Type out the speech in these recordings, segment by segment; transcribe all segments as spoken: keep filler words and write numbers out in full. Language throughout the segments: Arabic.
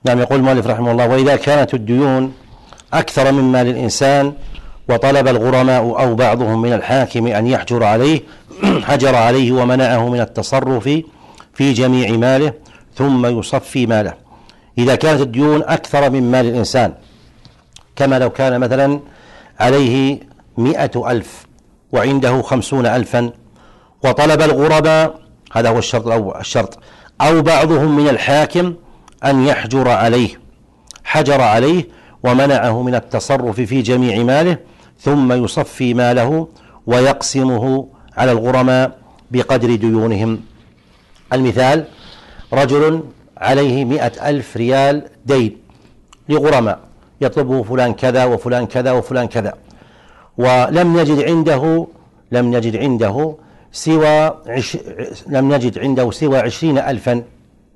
نعم. يقول المؤلف رحمه الله: وإذا كانت الديون أكثر من مال الإنسان وطلب الغرماء أو بعضهم من الحاكم أن يحجر عليه حجر عليه ومنعه من التصرف في جميع ماله ثم يصفي ماله. إذا كانت الديون أكثر من مال الإنسان، كما لو كان مثلا عليه مئة ألف وعنده خمسون ألفا وطلب الغرماء، هذا هو الشرط الأول، الشرط أو بعضهم من الحاكم أن يحجر عليه حجر عليه ومنعه من التصرف في جميع ماله ثم يصفي ماله ويقسمه على الغرماء بقدر ديونهم. المثال: رجل عليه مئة ألف ريال دين لغرماء، يطلبه فلان كذا وفلان كذا وفلان كذا، ولم نجد عنده لم نجد عنده سوى عش... لم نجد عنده سوى عشرين ألفا،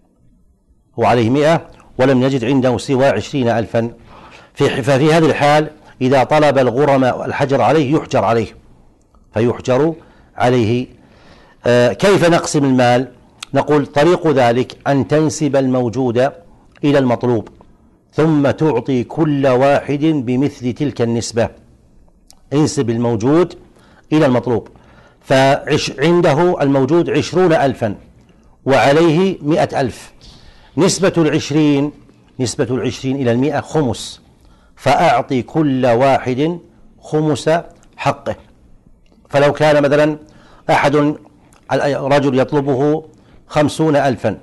وعليه مئة ولم نجد عنده سوى عشرين ألفا. في... ففي هذه الحال إذا طلب الغرماء الحجر عليه يحجر عليه فيحجر عليه. آه كيف نقسم المال؟ نقول: طريق ذلك أن تنسب الموجود إلى المطلوب ثم تعطي كل واحد بمثل تلك النسبة. انسب الموجود إلى المطلوب، فعنده الموجود عشرون ألفا وعليه مئة ألف، نسبة العشرين نسبة العشرين إلى المئة خمس، فأعطي كل واحد خمس حقه. فلو كان مثلا أحد رجل يطلبه خمسون ألفا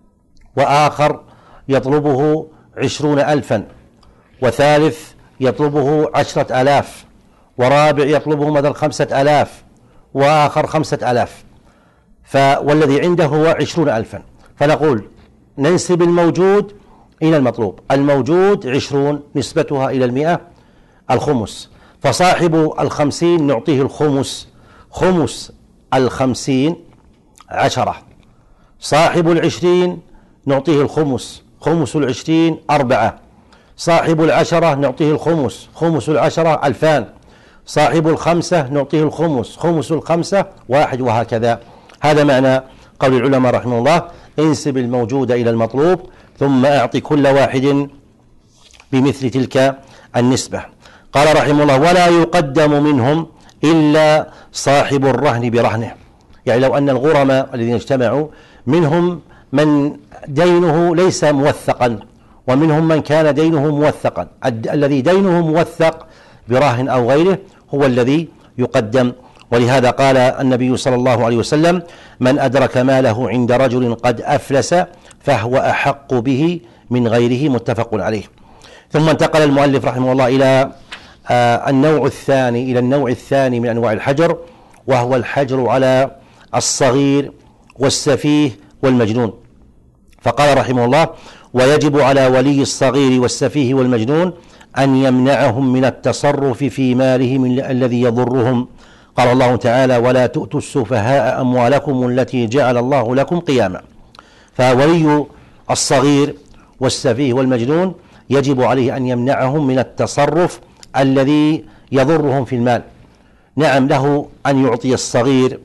وآخر يطلبه عشرون ألفا وثالث يطلبه عشرة آلاف ورابع يطلبه مثلا خمسة آلاف وآخر خمسة آلاف، والذي عنده هو عشرون ألفا، فنقول ننسب الموجود إلى المطلوب. الموجود عشرون نسبتها إلى المئة الخمس، فصاحب الخمسين نعطيه الخمس، خمس الخمسين عشرة. صاحب العشرين نعطيه الخمس، خمس العشرين أربعة. صاحب العشرة نعطيه الخمس، خمس العشرة ألفان. صاحب الخمسة نعطيه الخمس، خمس الخمسة واحد، وهكذا. هذا معنى قول العلماء رحمه الله: انسب الموجود إلى المطلوب ثم أعطي كل واحد بمثل تلك النسبة. قال رحمه الله: ولا يقدم منهم إلا صاحب الرهن برهنه. يعني لو أن الغرماء الذين اجتمعوا منهم من دينه ليس موثقا ومنهم من كان دينه موثقا، الذي دينه موثق برهن أو غيره هو الذي يقدم. ولهذا قال النبي صلى الله عليه وسلم: من أدرك ماله عند رجل قد أفلس فهو أحق به من غيره، متفق عليه. ثم انتقل المؤلف رحمه الله إلى آه النوع الثاني إلى النوع الثاني من أنواع الحجر، وهو الحجر على الصغير والسفيه والمجنون. فقال رحمه الله: ويجب على ولي الصغير والسفيه والمجنون أن يمنعهم من التصرف في مالهم الذي يضرهم. قال الله تعالى: ولا تؤتوا السفهاء أموالكم التي جعل الله لكم قياما. فولي الصغير والسفيه والمجنون يجب عليه أن يمنعهم من التصرف الذي يضرهم في المال. نعم، له أن يعطي الصغير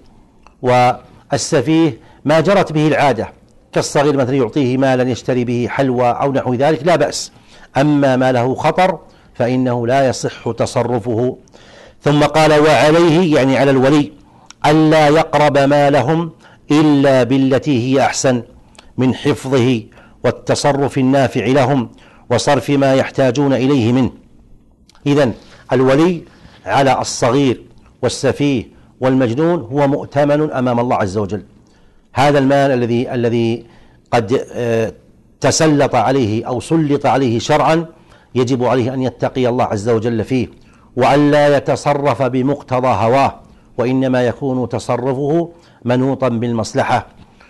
والسفيه ما جرت به العادة، كالصغير مثلا يعطيه مالا يشتري به حلوى أو نحو ذلك، لا بأس. أما ما له خطر فإنه لا يصح تصرفه. ثم قال: وعليه، يعني على الولي، ألا يقرب مالهم إلا بالتي هي أحسن من حفظه والتصرف النافع لهم وصرف ما يحتاجون إليه منه. إذن الولي على الصغير والسفيه والمجنون هو مؤتمن أمام الله عز وجل. هذا المال الذي الذي قد تسلط عليه أو سلط عليه شرعا يجب عليه أن يتقي الله عز وجل فيه، وأن لا يتصرف بمقتضى هواه، وإنما يكون تصرفه منوطا بالمصلحة.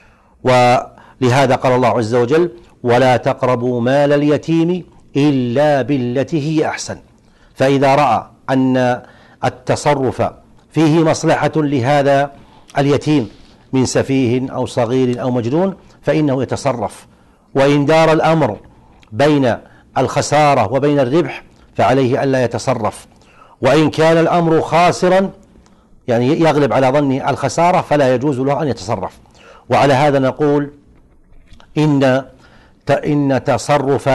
ولهذا قال الله عز وجل: ولا تقربوا مال اليتيم إلا بالتي هي أحسن. فإذا رأى أن التصرف فيه مصلحة لهذا اليتيم من سفيه أو صغير أو مجنون فإنه يتصرف. وإن دار الأمر بين الخسارة وبين الربح فعليه ألا يتصرف. وإن كان الأمر خاسرا، يعني يغلب على ظنه الخسارة، فلا يجوز له أن يتصرف. وعلى هذا نقول إن إن تصرف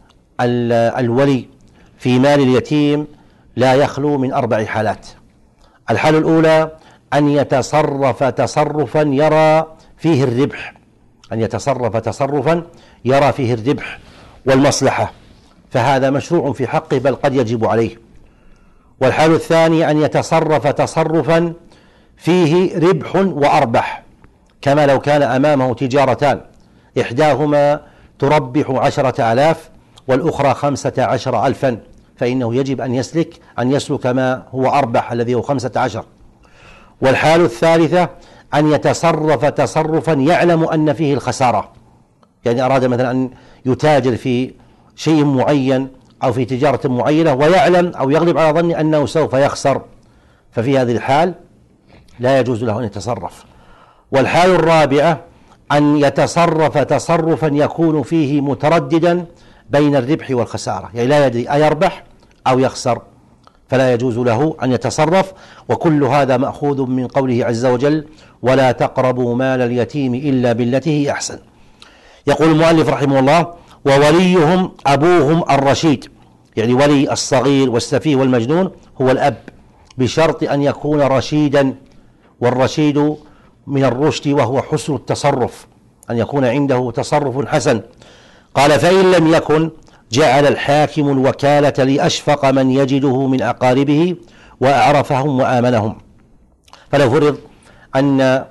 الولي في مال اليتيم لا يخلو من أربع حالات. الحالة الأولى أن يتصرف تصرفا يرى فيه الربح، أن يتصرف تصرفا يرى فيه الربح والمصلحة، فهذا مشروع في حقه بل قد يجب عليه. والحالة الثانية أن يتصرف تصرفا فيه ربح وأربح، كما لو كان أمامه تجارتان إحداهما تربح عشرة آلاف والأخرى خمسة عشر ألفا، فإنه يجب أن يسلك أن يسلك ما هو أربح الذي هو خمسة عشر. والحالة الثالثة أن يتصرف تصرفا يعلم أن فيه الخسارة، يعني أراد مثلا أن يتاجر في شيء معين أو في تجارة معينة ويعلم أو يغلب على ظنه أنه سوف يخسر، ففي هذه الحال لا يجوز له أن يتصرف. والحالة الرابعة أن يتصرف تصرفا يكون فيه مترددا بين الربح والخسارة، يعني لا يدري أيربح أو يخسر، فلا يجوز له أن يتصرف. وكل هذا مأخوذ من قوله عز وجل: ولا تقربوا مال اليتيم إلا بالتي هي أحسن. يقول المؤلف رحمه الله: ووليهم أبوهم الرشيد، يعني ولي الصغير والسفيه والمجنون هو الأب، بشرط أن يكون رشيدا، والرشيد من الرشد وهو حسن التصرف، أن يكون عنده تصرف حسن. قال: فإن لم يكن جعل الحاكم الوكالة لأشفق من يجده من أقاربه وأعرفهم وآمنهم. فلو فرض أن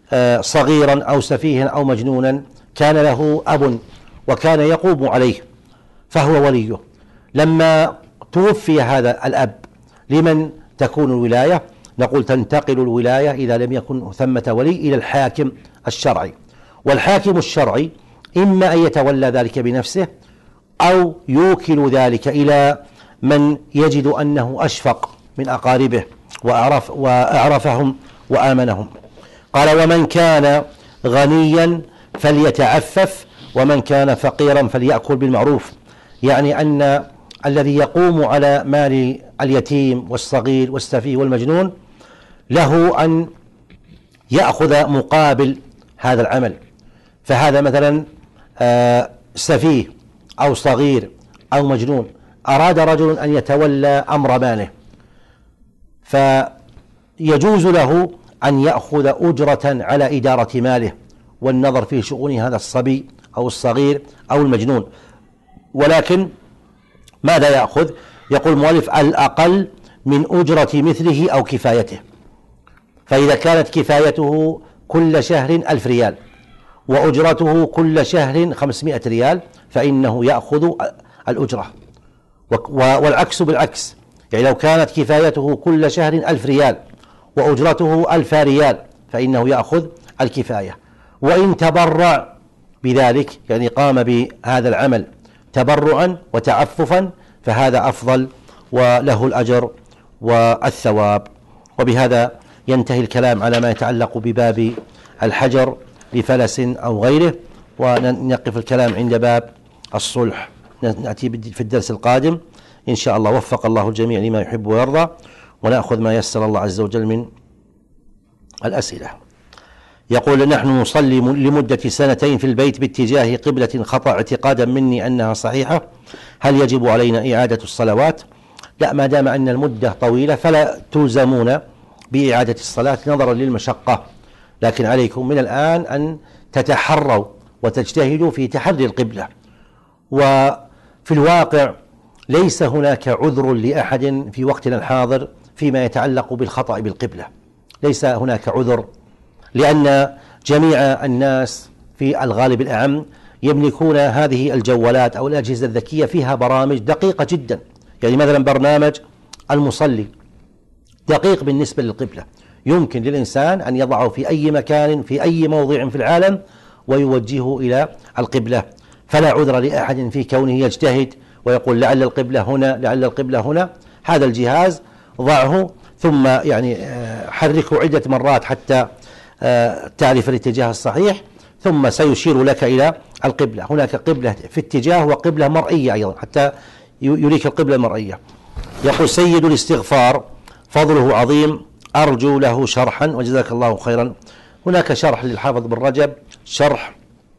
صغيرا أو سفيها أو مجنونا كان له أب وكان يقوم عليه فهو وليه، لما توفي هذا الأب لمن تكون الولاية؟ نقول تنتقل الولاية إذا لم يكن ثمة ولي إلى الحاكم الشرعي، والحاكم الشرعي إما أن يتولى ذلك بنفسه أو يوكل ذلك إلى من يجد أنه أشفق من أقاربه وأعرف وأعرفهم وآمنهم. قال: ومن كان غنيا فليتعفف ومن كان فقيرا فليأكل بالمعروف، يعني أن الذي يقوم على مال اليتيم والصغير والسفيه والمجنون له أن يأخذ مقابل هذا العمل. فهذا مثلا سفيه أو صغير أو مجنون أراد رجل أن يتولى أمر ماله، فيجوز له أن يأخذ أجرة على إدارة ماله والنظر في شؤون هذا الصبي أو الصغير أو المجنون، ولكن ماذا يأخذ؟ يقول المؤلف: الأقل من أجرة مثله أو كفايته. فإذا كانت كفايته كل شهر ألف ريال وأجرته كل شهر خمسمائة ريال فإنه يأخذ الأجرة، والعكس بالعكس، يعني لو كانت كفايته كل شهر ألف ريال وأجرته ألف ريال فإنه يأخذ الكفاية. وإن تبرع بذلك، يعني قام بهذا العمل تبرعا وتعففا، فهذا أفضل وله الأجر والثواب. وبهذا ينتهي الكلام على ما يتعلق بباب الحجر لفلس أو غيره، ونقف الكلام عند باب الصلح نأتي في الدرس القادم إن شاء الله. وفق الله الجميع لما يحب ويرضى، ونأخذ ما يسر الله عز وجل من الأسئلة. يقول: نحن نصلي لمدة سنتين في البيت باتجاه قبلة خطأ اعتقادا مني أنها صحيحة، هل يجب علينا إعادة الصلوات؟ لا، ما دام أن المدة طويلة فلا تلزمون بإعادة الصلاة نظرا للمشقة، لكن عليكم من الآن أن تتحروا وتجتهدوا في تحري القبلة. وفي الواقع ليس هناك عذر لأحد في وقتنا الحاضر فيما يتعلق بالخطأ بالقبلة، ليس هناك عذر، لأن جميع الناس في الغالب الأعم يملكون هذه الجوالات أو الأجهزة الذكية فيها برامج دقيقة جدا، يعني مثلا برنامج المصلي دقيق بالنسبة للقبلة، يمكن للإنسان أن يضعه في أي مكان في أي موضع في العالم ويوجهه إلى القبلة، فلا عذر لأحد في كونه يجتهد ويقول لعل القبلة هنا لعل القبلة هنا. هذا الجهاز ضعه ثم يعني حركه عدة مرات حتى تعرف الاتجاه الصحيح، ثم سيشير لك إلى القبلة. هناك قبلة في اتجاه وقبلة مرئية أيضا حتى يريك القبلة المرئية. يقول: سيد الاستغفار فضله عظيم، أرجو له شرحا وجزاك الله خيرا. هناك شرح للحافظ بن رجب، شرح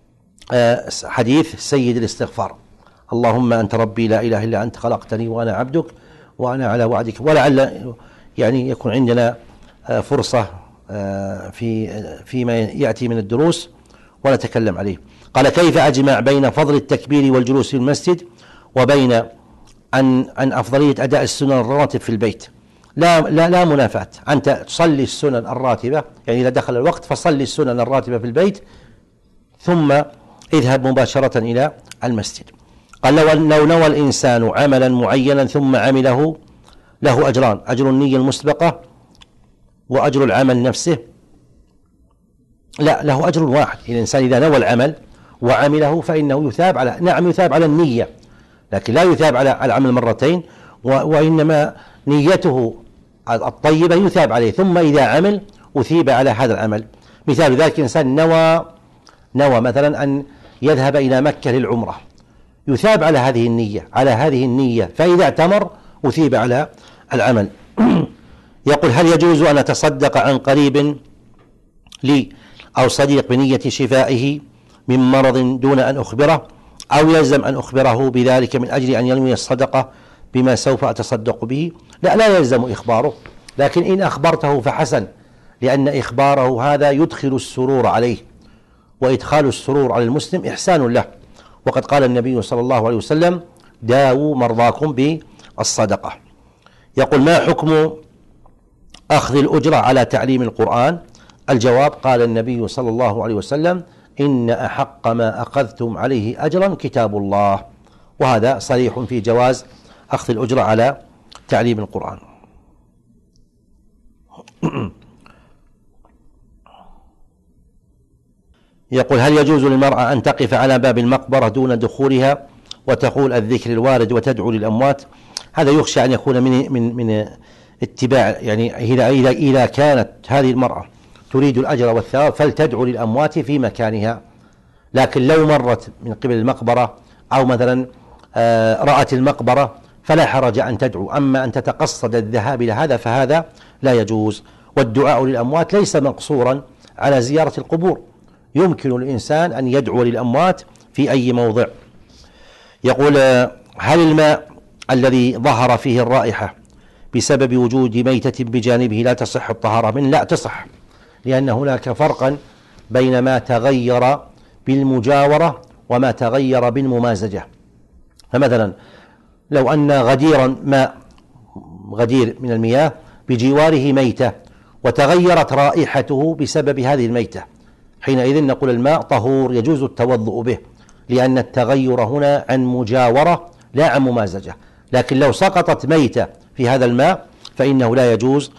حديث سيد الاستغفار: اللهم أنت ربي لا إله إلا أنت خلقتني وأنا عبدك وأنا على وعدك. ولعل يعني يكون عندنا فرصة في فيما يأتي من الدروس ونتكلم عليه. قال: كيف أجمع بين فضل التكبير والجلوس في المسجد وبين أن أن أفضلية أداء السنن الرواتب في البيت؟ لا لا لا منافاة. أنت تصلي السنن الراتبة، يعني إذا دخل الوقت فصلي السنن الراتبة في البيت ثم اذهب مباشرة إلى المسجد. قال: لو نوى الإنسان عملا معينا ثم عمله له أجران: أجر النية المسبقة وأجر العمل نفسه. لا، له أجر واحد. الإنسان إذا نوى العمل وعمله فإنه يثاب على نعم يثاب على النية، لكن لا يثاب على العمل مرتين، وإنما نيته الطيبة يثاب عليه، ثم إذا عمل أثيب على هذا العمل. مثال ذلك: إنسان نوى نوى مثلا أن يذهب إلى مكة للعمرة، يثاب على هذه النية على هذه النية فإذا اعتمر أثيب على العمل. يقول: هل يجوز أن أتصدق عن قريب لي أو صديق بنية شفائه من مرض دون أن أخبره، أو يلزم أن أخبره بذلك من أجل أن ينوي الصدقة بما سوف أتصدق به؟ لا، لا يلزم إخباره، لكن إن أخبرته فحسن، لأن إخباره هذا يدخل السرور عليه، وإدخال السرور على المسلم إحسان له. وقد قال النبي صلى الله عليه وسلم: داووا مرضاكم بالصدقة. يقول: ما حكم أخذ الأجرة على تعليم القرآن؟ الجواب: قال النبي صلى الله عليه وسلم: إن أحق ما أخذتم عليه أجرا كتاب الله. وهذا صريح في جواز أخذ الأجرة على تعليم القرآن. يقول: هل يجوز للمرأة أن تقف على باب المقبرة دون دخولها وتقول الذكر الوارد وتدعو للأموات؟ هذا يخشى أن يكون من من من اتباع، يعني إذا إذا إذا كانت هذه المرأة تريد الأجر والثواب فلتدعو للأموات في مكانها، لكن لو مرت من قبل المقبرة أو مثلا رأت المقبرة فلا حرج أن تدعو. أما أن تتقصد الذهاب إلى هذا فهذا لا يجوز. والدعاء للأموات ليس مقصورا على زيارة القبور، يمكن الإنسان أن يدعو للأموات في أي موضع. يقول: هل الماء الذي ظهر فيه الرائحة بسبب وجود ميتة بجانبه لا تصح الطهارة منه؟ لا تصح، لأن هناك فرقا بين ما تغير بالمجاورة وما تغير بالممازجة. فمثلا لو أن غديرا ماء غدير من المياه بجواره ميتة وتغيرت رائحته بسبب هذه الميتة، حينئذ نقول الماء طهور يجوز التوضؤ به، لأن التغير هنا عن مجاورة لا عن ممازجة. لكن لو سقطت ميتة في هذا الماء فإنه لا يجوز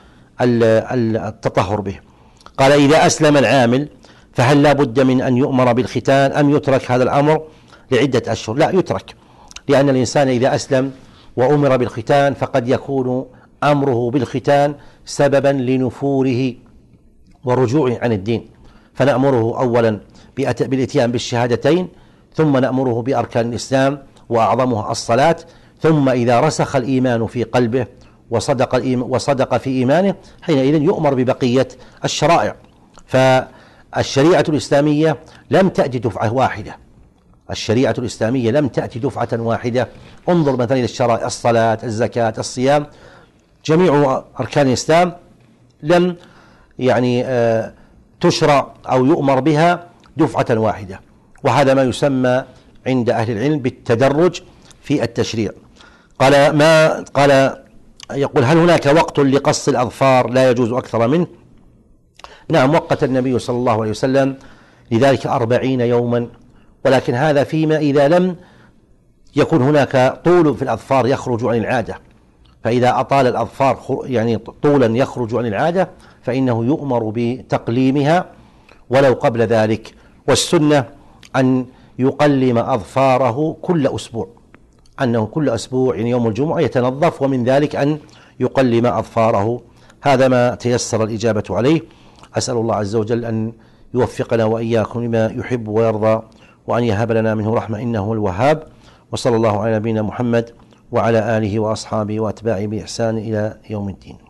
التطهر به. قال: إذا أسلم العامل فهل لا بد من أن يؤمر بالختان أم يترك هذا الأمر لعدة أشهر؟ لا، يترك، لأن الإنسان إذا أسلم وأمر بالختان فقد يكون أمره بالختان سببا لنفوره ورجوعه عن الدين، فنأمره أولا بالإتيان بالشهادتين، ثم نأمره بأركان الإسلام وأعظمها الصلاة، ثم إذا رسخ الإيمان في قلبه وصدق, وصدق في إيمانه حينئذ يؤمر ببقية الشرائع. فالشريعة الإسلامية لم تأتي دفعة واحدة، الشريعة الإسلامية لم تأتي دفعة واحدة. انظر مثلا إلى الشرائع: الصلاة، الزكاة، الصيام، جميع أركان الإسلام لم يعني آه تشرع أو يؤمر بها دفعة واحدة، وهذا ما يسمى عند أهل العلم بالتدرج في التشريع. قال ما قال يقول: هل هناك وقت لقص الأظفار لا يجوز أكثر منه؟ نعم، وقت النبي صلى الله عليه وسلم لذلك أربعين يوما، ولكن هذا فيما إذا لم يكن هناك طول في الأظفار يخرج عن العادة. فإذا أطال الأظفار يعني طولا يخرج عن العادة فإنه يؤمر بتقليمها ولو قبل ذلك. والسنة أن يقلم أظفاره كل أسبوع، أنه كل أسبوع يعني يوم الجمعة يتنظف، ومن ذلك أن يقلم أظفاره. هذا ما تيسر الإجابة عليه. أسأل الله عز وجل أن يوفقنا وإياكم لما يحب ويرضى، وأن يهب لنا منه رحمة إنه هو الوهاب. وصلى الله على نبينا محمد وعلى آله وأصحابه وأتباعه بإحسان إلى يوم الدين.